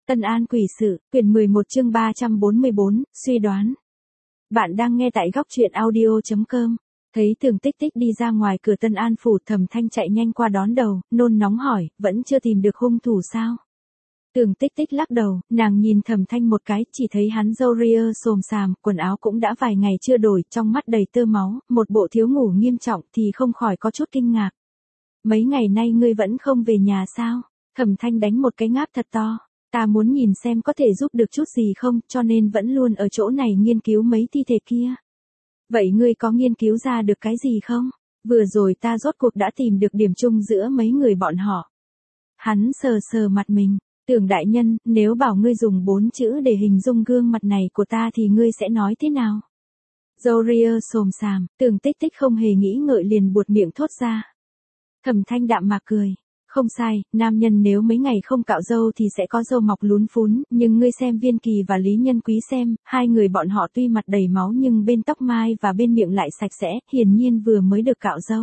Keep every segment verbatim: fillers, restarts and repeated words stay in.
Tân An quỷ sự, quyển mười một chương ba trăm bốn mươi bốn, suy đoán. Bạn đang nghe tại góc truyện audio chấm com. Thấy Tưởng Tích Tích đi ra ngoài cửa Tân An phủ, Thẩm Thanh chạy nhanh qua đón đầu, nôn nóng hỏi, vẫn chưa tìm được hung thủ sao? Tưởng Tích Tích lắc đầu, nàng nhìn Thẩm Thanh một cái, chỉ thấy hắn râu ria xồm xàm, quần áo cũng đã vài ngày chưa đổi, trong mắt đầy tơ máu, một bộ thiếu ngủ nghiêm trọng thì không khỏi có chút kinh ngạc. Mấy ngày nay ngươi vẫn không về nhà sao? Thẩm Thanh đánh một cái ngáp thật to. Ta muốn nhìn xem có thể giúp được chút gì không, cho nên vẫn luôn ở chỗ này nghiên cứu mấy thi thể kia. Vậy ngươi có nghiên cứu ra được cái gì không? Vừa rồi ta rốt cuộc đã tìm được điểm chung giữa mấy người bọn họ. Hắn sờ sờ mặt mình, Tưởng đại nhân, nếu bảo ngươi dùng bốn chữ để hình dung gương mặt này của ta thì ngươi sẽ nói thế nào? Râu ria xồm xàm, Tưởng Tích Tích không hề nghĩ ngợi liền buột miệng thốt ra. Thẩm Thanh đạm mạc cười. Không sai, nam nhân nếu mấy ngày không cạo râu thì sẽ có râu mọc lún phún, nhưng ngươi xem Viên Kỳ và Lý Nhân Quý xem, hai người bọn họ tuy mặt đầy máu nhưng bên tóc mai và bên miệng lại sạch sẽ, hiển nhiên vừa mới được cạo râu.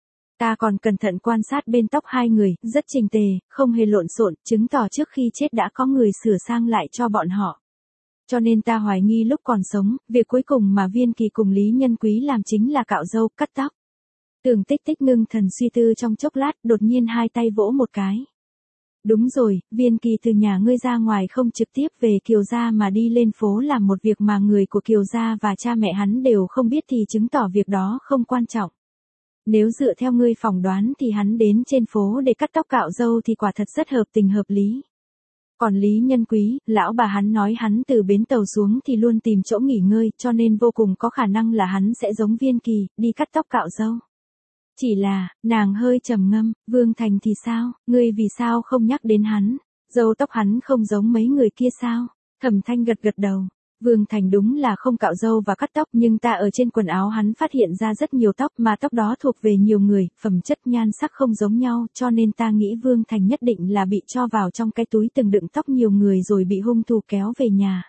Ta còn cẩn thận quan sát bên tóc hai người, rất chỉnh tề, không hề lộn xộn, chứng tỏ trước khi chết đã có người sửa sang lại cho bọn họ. Cho nên ta hoài nghi lúc còn sống, việc cuối cùng mà Viên Kỳ cùng Lý Nhân Quý làm chính là cạo râu, cắt tóc. Tưởng Tích Tích ngưng thần suy tư trong chốc lát, đột nhiên hai tay vỗ một cái. Đúng rồi, Viên Kỳ từ nhà ngươi ra ngoài không trực tiếp về Kiều gia mà đi lên phố làm một việc mà người của Kiều gia và cha mẹ hắn đều không biết thì chứng tỏ việc đó không quan trọng. Nếu dựa theo ngươi phỏng đoán thì hắn đến trên phố để cắt tóc cạo râu thì quả thật rất hợp tình hợp lý. Còn Lý Nhân Quý, lão bà hắn nói hắn từ bến tàu xuống thì luôn tìm chỗ nghỉ ngơi, cho nên vô cùng có khả năng là hắn sẽ giống Viên Kỳ, đi cắt tóc cạo râu. Chỉ là, nàng hơi trầm ngâm, Vương Thành thì sao, ngươi vì sao không nhắc đến hắn, râu tóc hắn không giống mấy người kia sao? Thẩm Thanh gật gật đầu, Vương Thành đúng là không cạo râu và cắt tóc nhưng ta ở trên quần áo hắn phát hiện ra rất nhiều tóc mà tóc đó thuộc về nhiều người, phẩm chất nhan sắc không giống nhau cho nên ta nghĩ Vương Thành nhất định là bị cho vào trong cái túi từng đựng tóc nhiều người rồi bị hung thủ kéo về nhà.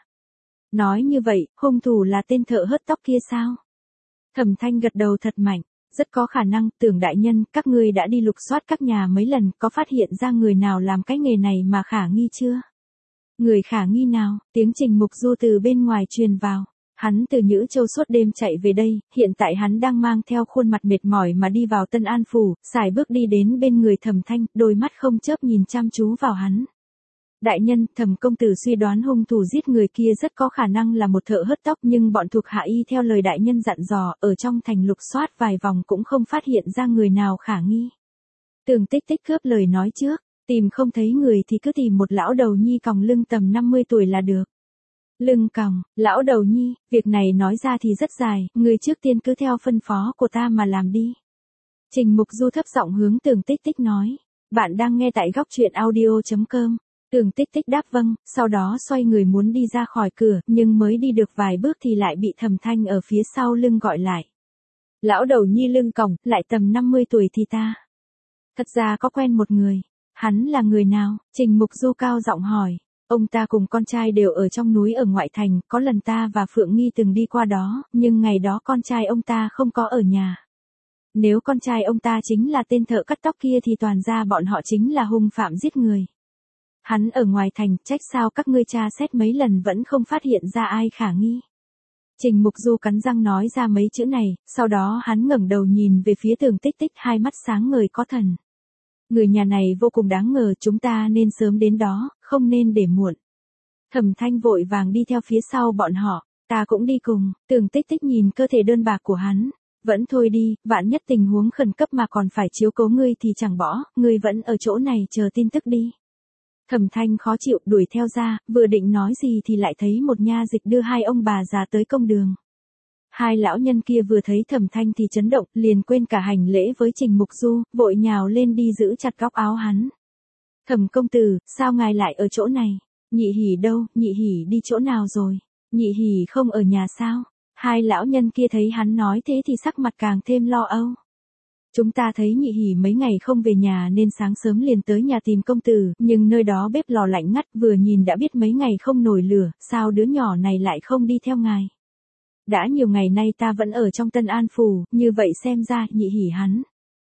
Nói như vậy, hung thủ là tên thợ hớt tóc kia sao? Thẩm Thanh gật đầu thật mạnh. Rất có khả năng, Tưởng đại nhân, các ngươi đã đi lục soát các nhà mấy lần, có phát hiện ra người nào làm cái nghề này mà khả nghi chưa? Người khả nghi nào? Tiếng Trình Mục Du từ bên ngoài truyền vào. Hắn từ Nhữ Châu suốt đêm chạy về đây, hiện tại hắn đang mang theo khuôn mặt mệt mỏi mà đi vào Tân An phủ, sải bước đi đến bên người Thẩm Thanh, đôi mắt không chớp nhìn chăm chú vào hắn. Đại nhân, Thẩm công tử suy đoán hung thủ giết người kia rất có khả năng là một thợ hớt tóc nhưng bọn thuộc hạ y theo lời đại nhân dặn dò, ở trong thành lục soát vài vòng cũng không phát hiện ra người nào khả nghi. Tưởng Tích Tích cướp lời nói trước, tìm không thấy người thì cứ tìm một lão đầu nhi còng lưng tầm năm mươi tuổi là được. Lưng còng, lão đầu nhi, việc này nói ra thì rất dài, người trước tiên cứ theo phân phó của ta mà làm đi. Trình Mục Du thấp giọng hướng Tưởng Tích Tích nói, bạn đang nghe tại góc truyện audio chấm com. Tưởng Tích Tích đáp vâng, sau đó xoay người muốn đi ra khỏi cửa, nhưng mới đi được vài bước thì lại bị Thẩm Thanh ở phía sau lưng gọi lại. Lão đầu nhi lưng còng, lại tầm năm mươi tuổi thì ta. Thật ra có quen một người. Hắn là người nào? Trình Mục Du cao giọng hỏi. Ông ta cùng con trai đều ở trong núi ở ngoại thành, có lần ta và Phượng Nghi từng đi qua đó, nhưng ngày đó con trai ông ta không có ở nhà. Nếu con trai ông ta chính là tên thợ cắt tóc kia thì toàn ra bọn họ chính là hung phạm giết người. Hắn ở ngoài thành, trách sao các ngươi tra xét mấy lần vẫn không phát hiện ra ai khả nghi. Trình Mục Du cắn răng nói ra mấy chữ này, sau đó hắn ngẩng đầu nhìn về phía Tưởng Tích Tích, hai mắt sáng ngời có thần. Người nhà này vô cùng đáng ngờ, chúng ta nên sớm đến đó, không nên để muộn. Thẩm Thanh vội vàng đi theo phía sau bọn họ, ta cũng đi cùng. Tưởng Tích Tích nhìn cơ thể đơn bạc của hắn, vẫn thôi đi, vạn nhất tình huống khẩn cấp mà còn phải chiếu cố ngươi thì chẳng bỏ, ngươi vẫn ở chỗ này chờ tin tức đi. Thẩm Thanh khó chịu đuổi theo ra, vừa định nói gì thì lại thấy một nha dịch đưa hai ông bà già tới công đường. Hai lão nhân kia vừa thấy Thẩm Thanh thì chấn động, liền quên cả hành lễ với Trình Mục Du, vội nhào lên đi giữ chặt góc áo hắn. Thẩm công tử, sao ngài lại ở chỗ này? Nhị Hỉ đâu, Nhị Hỉ đi chỗ nào rồi? Nhị Hỉ không ở nhà sao? Hai lão nhân kia thấy hắn nói thế thì sắc mặt càng thêm lo âu. Chúng ta thấy Nhị Hỉ mấy ngày không về nhà nên sáng sớm liền tới nhà tìm công tử, nhưng nơi đó bếp lò lạnh ngắt, vừa nhìn đã biết mấy ngày không nổi lửa, sao đứa nhỏ này lại không đi theo ngài? Đã nhiều ngày nay ta vẫn ở trong Tân An phủ, như vậy xem ra Nhị Hỉ hắn.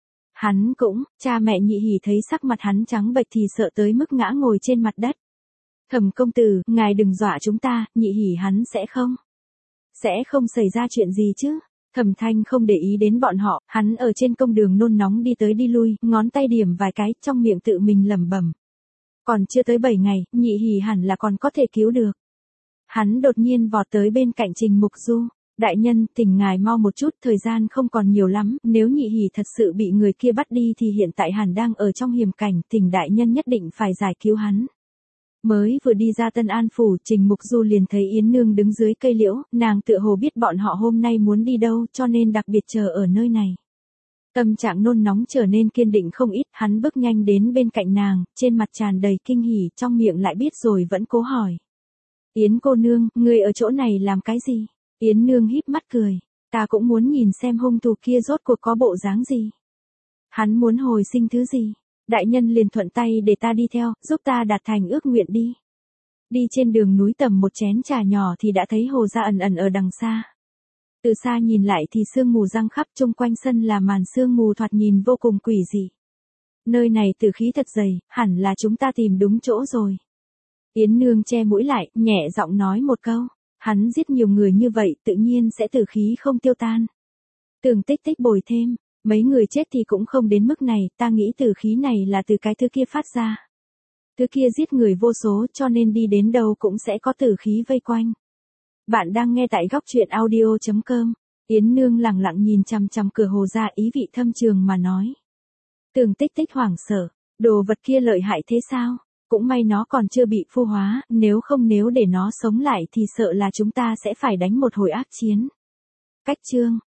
Hắn cũng, cha mẹ Nhị Hỉ thấy sắc mặt hắn trắng bệch thì sợ tới mức ngã ngồi trên mặt đất. Thẩm công tử, ngài đừng dọa chúng ta, nhị hỉ hắn sẽ không. Sẽ không xảy ra chuyện gì chứ. Thẩm Thanh không để ý đến bọn họ, hắn ở trên công đường nôn nóng đi tới đi lui, ngón tay điểm vài cái, trong miệng tự mình lẩm bẩm. Còn chưa tới bảy ngày, nhị hỉ hẳn là còn có thể cứu được. Hắn đột nhiên vọt tới bên cạnh Trình Mục Du. Đại nhân, thỉnh ngài mau một chút, thời gian không còn nhiều lắm, nếu nhị hỉ thật sự bị người kia bắt đi thì hiện tại hẳn đang ở trong hiểm cảnh, thỉnh đại nhân nhất định phải giải cứu hắn. Mới vừa đi ra Tân An Phủ, Trình Mục Du liền thấy Yến Nương đứng dưới cây liễu, nàng tựa hồ biết bọn họ hôm nay muốn đi đâu cho nên đặc biệt chờ ở nơi này. Tâm trạng nôn nóng trở nên kiên định không ít, hắn bước nhanh đến bên cạnh nàng, trên mặt tràn đầy kinh hỉ, trong miệng lại biết rồi vẫn cố hỏi. Yến cô nương, người ở chỗ này làm cái gì? Yến Nương híp mắt cười, ta cũng muốn nhìn xem hung thủ kia rốt cuộc có bộ dáng gì. Hắn muốn hồi sinh thứ gì? Đại nhân liền thuận tay để ta đi theo, giúp ta đạt thành ước nguyện đi. Đi trên đường núi tầm một chén trà nhỏ thì đã thấy hồ ra ẩn ẩn ở đằng xa. Từ xa nhìn lại thì sương mù giăng khắp, chung quanh sân là màn sương mù thoạt nhìn vô cùng quỷ dị. Nơi này tử khí thật dày, hẳn là chúng ta tìm đúng chỗ rồi. Yến Nương che mũi lại, nhẹ giọng nói một câu. Hắn giết nhiều người như vậy tự nhiên sẽ tử khí không tiêu tan. Tường Tích Tích bồi thêm. Mấy người chết thì cũng không đến mức này, ta nghĩ tử khí này là từ cái thứ kia phát ra. Thứ kia giết người vô số cho nên đi đến đâu cũng sẽ có tử khí vây quanh. Bạn đang nghe tại góc truyện audio chấm com. Yến Nương lặng lặng nhìn chằm chằm cửa hồ ra, ý vị thâm trường mà nói. Tường Tích Tích hoảng sợ, đồ vật kia lợi hại thế sao? Cũng may nó còn chưa bị phu hóa, nếu không nếu để nó sống lại thì sợ là chúng ta sẽ phải đánh một hồi ác chiến. Cách chương